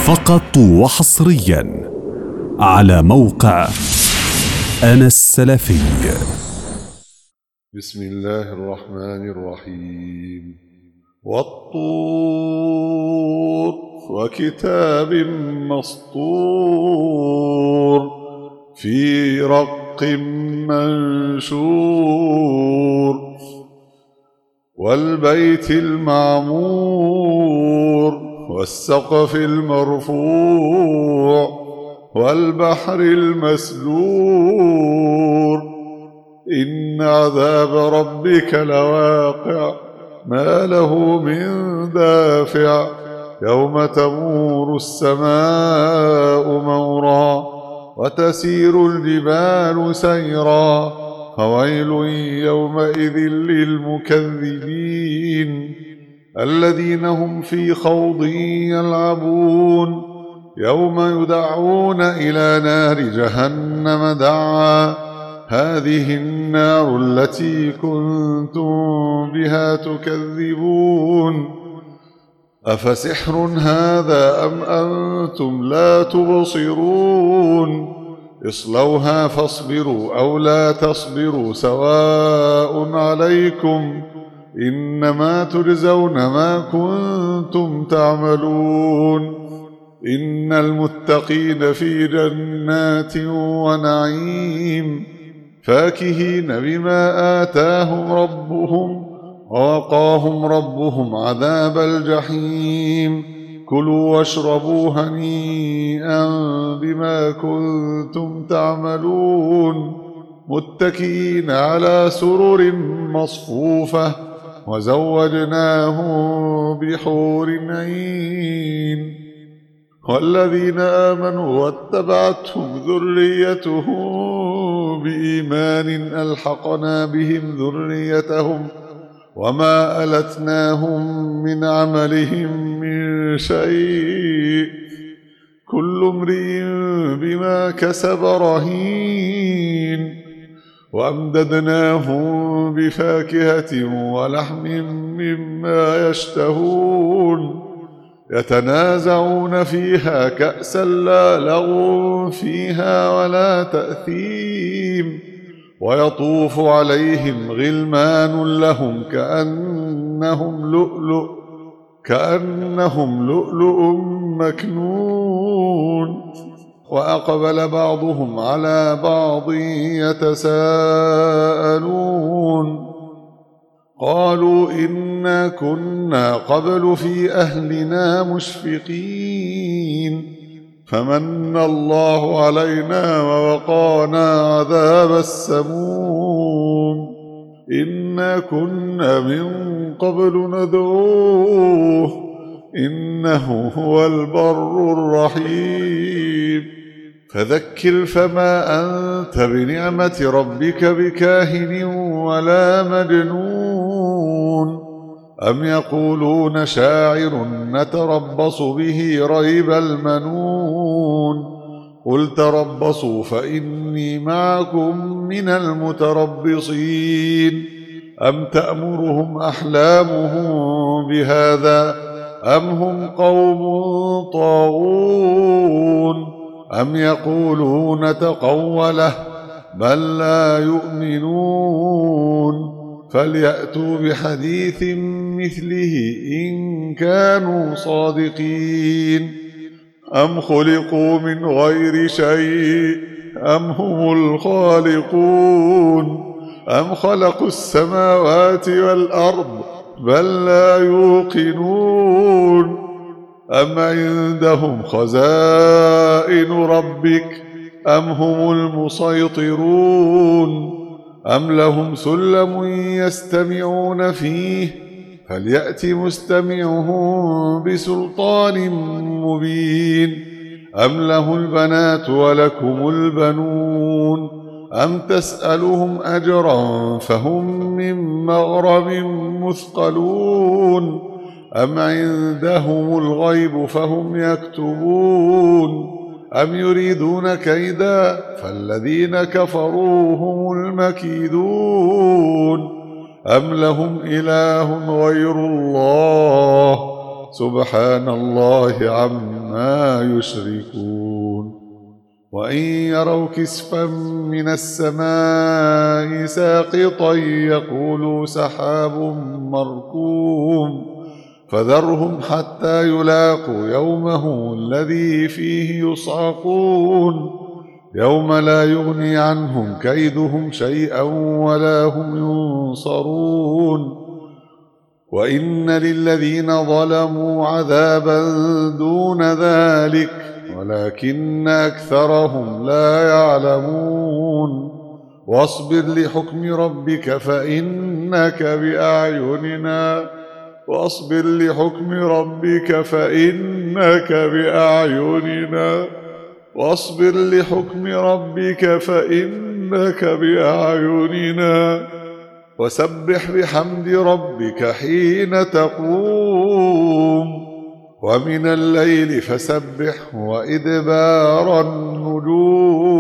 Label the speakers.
Speaker 1: فقط وحصريا على موقع أنا السلفي.
Speaker 2: بسم الله الرحمن الرحيم. والطور وكتاب مسطور في رق منشور والبيت المعمور والسقف المرفوع والبحر المسجور إن عذاب ربك لواقع ما له من دافع يوم تمور السماء مورا وتسير الجبال سيرا فويل يومئذ للمكذبين الذين هم في خوض يلعبون يوم يدعون إلى نار جهنم دعا هذه النار التي كنتم بها تكذبون أفسحر هذا أم أنتم لا تبصرون اصلوها فاصبروا أو لا تصبروا سواء عليكم إنما تجزون ما كنتم تعملون إن المتقين في جنات ونعيم فاكهين بما آتاهم ربهم ووقاهم ربهم عذاب الجحيم كلوا واشربوا هنيئا بما كنتم تعملون متكئين على سرر مصفوفة وزوجناهم بحور عين والذين آمنوا واتبعتهم ذريتهم بإيمان ألحقنا بهم ذريتهم وما ألتناهم من عملهم من شيء كل امرئ بما كسب رهين وأمددناهم بفاكهة ولحم مما يشتهون يتنازعون فيها كأسا لا لغو فيها ولا تأثيم ويطوف عليهم غلمان لهم كأنهم لؤلؤ مكنون وأقبل بعضهم على بعض يتساءلون قالوا إنا كنا قبل في أهلنا مشفقين فمن الله علينا ووقانا عذاب السموم إنا كنا من قبل ندعوه إنه هو البر الرحيم فذكر فما أنت بنعمة ربك بكاهن ولا مجنون أم يقولون شاعر نتربص به ريب المنون قل تربصوا فإني معكم من المتربصين أم تأمرهم أحلامهم بهذا أم هم قوم طاغون أم يقولون تقوله بل لا يؤمنون فليأتوا بحديث مثله إن كانوا صادقين أم خلقوا من غير شيء أم هم الخالقون أم خلقوا السماوات والأرض بل لا يوقنون أم عندهم خزائن ربك أم هم المسيطرون أم لهم سلم يستمعون فيه فليأت مستمعهم بسلطان مبين أم له البنات ولكم البنون أم تسألهم أجرا فهم من مغرم مثقلون أم عندهم الغيب فهم يكتبون أم يريدون كيدا فالذين كفروا هم المكيدون أم لهم إله غير الله سبحان الله عما يشركون وإن يروا كسفا من السماء ساقطا يقولوا سحاب مركوم فذرهم حتى يلاقوا يومهم الذي فيه يصعقون يوم لا يغني عنهم كيدهم شيئا ولا هم ينصرون وإن للذين ظلموا عذابا دون ذلك ولكن أكثرهم لا يعلمون واصبر لحكم ربك فإنك بأعيننا واصبر لحكم ربك فإنك بأعيننا واصبر لحكم ربك فإنك بأعيننا وسبح بحمد ربك حين تقوم ومن الليل فسبحه وإدبار النجوم